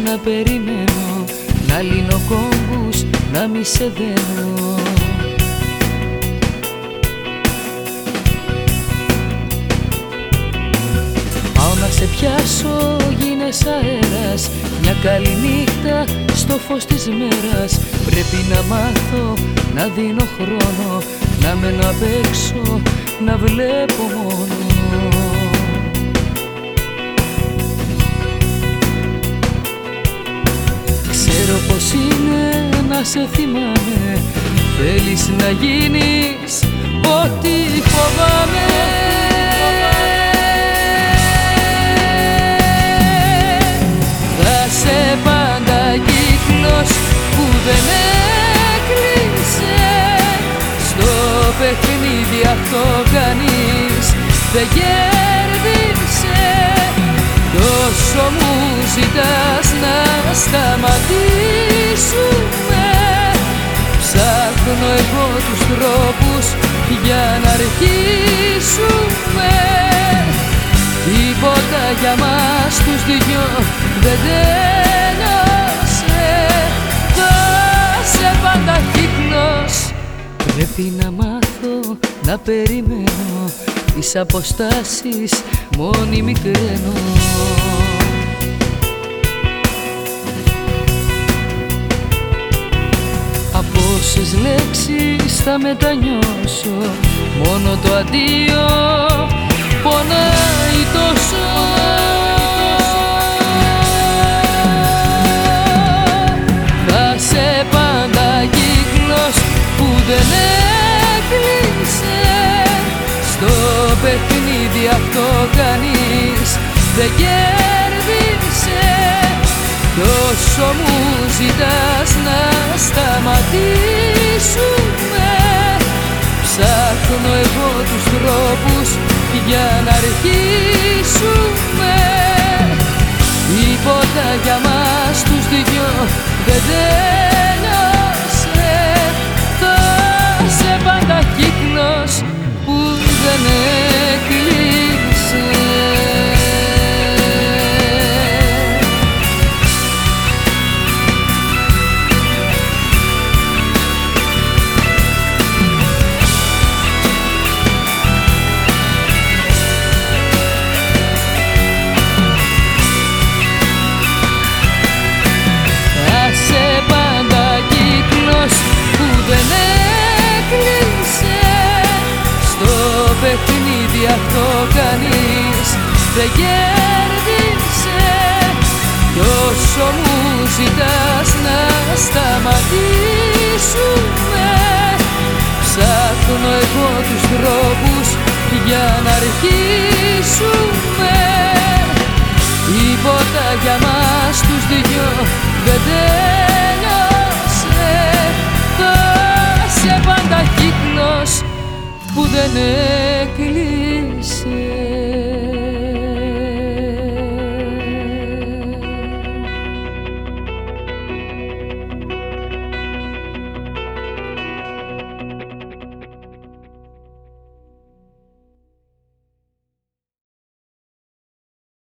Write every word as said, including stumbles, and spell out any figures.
να περιμένω, να λύνω κόμπους, να μη σε δένω. Πάω να σε πιάσω, γίνες αέρας, μια καλή νύχτα στο φως της μέρας. Πρέπει να μάθω να δίνω χρόνο, να μένω απ' έξω, να βλέπω μόνο. Ξέρω πως είναι να σε θυμάμαι, θέλεις να γίνεις ό,τι φοβάμαι. Θα σε πάντα κύκλος που δεν έκλεισε, στο παιχνίδι αυτό κανείς δεν κέρδισε. Τόσο μου ζητάς να σταματήσουμε, ψάχνω εγώ τους τρόπους για να αρχίσουμε. Τίποτα για μας τους δυο δεν τέλειωσε, θα σε πάντα κύκλος. Πρέπει να μάθω να περιμένω, τις αποστάσεις μόνη μικραίνω. Από όσες λέξεις θα μετανιώσω, μόνο το αντίο πονάει τόσο. Θα σε πάντα κύκλος που δεν έκλεισε, στο παιχνίδι αυτό κανείς δεν κέρδισε. Τόσο μου ζητάς να σταματήσουμε, ψάχνω εγώ τους τρόπους για να αρχίσουμε. Τίποτα για μας τους δυο δεν τέλειωσε, θα σε πάντα κύκλος που δεν έκλεισε. Παιχνίδι αυτό κανείς δεν κέρδισε. Τόσο μου ζητάς να σταματήσουμε, ψάχνω εγώ τους τρόπους για να αρχίσουμε. Τίποτα για μας τους δυο δεν τέλειωσε,